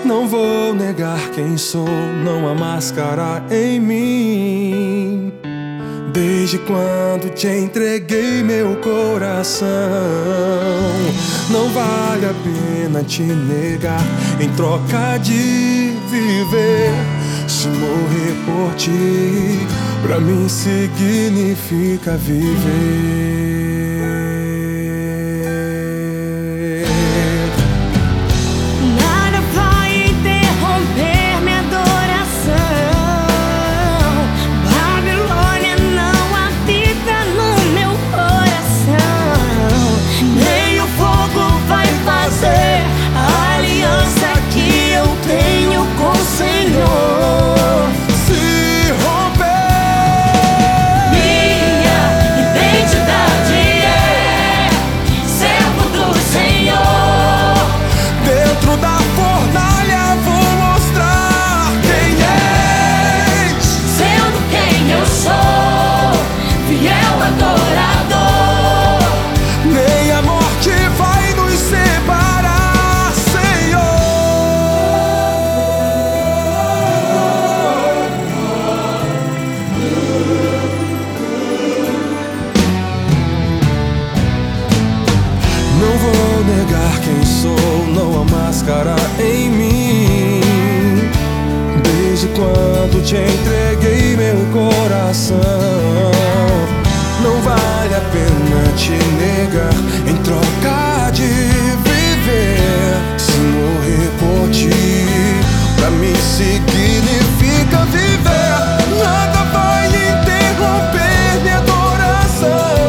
Não vou negar quem sou, não há máscara em mim. Desde quando te entreguei meu coração, não vale a pena te negar em troca de viver. Se morrer por ti, pra mim significa viver. Não vou negar quem sou, não há máscara em mim. Desde quando te entreguei meu coração, não vale a pena te negar em troca de viver. Se morrer por ti, pra mim significa viver. Nada vai interromper minha adoração.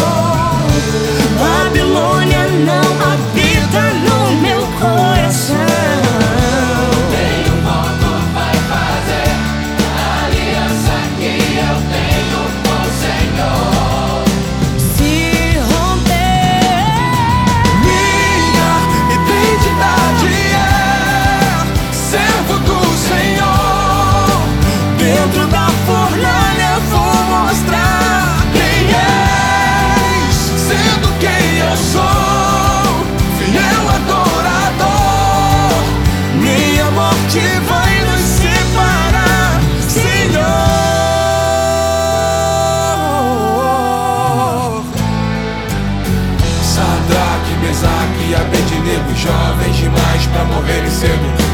Babilônia não habita no meu coração. Nenhum fogo vai fazer a aliança que eu tenho com o Senhor Se romper, Minha identidade é servo do Senhor. Dentro da fornalha vou mostrar quem és, sendo quem eu sou, fiel adorador. Minha morte vai nos separar, Senhor. Sadraque, Mesaque e Abednego, jovens demais pra morrerem cedo,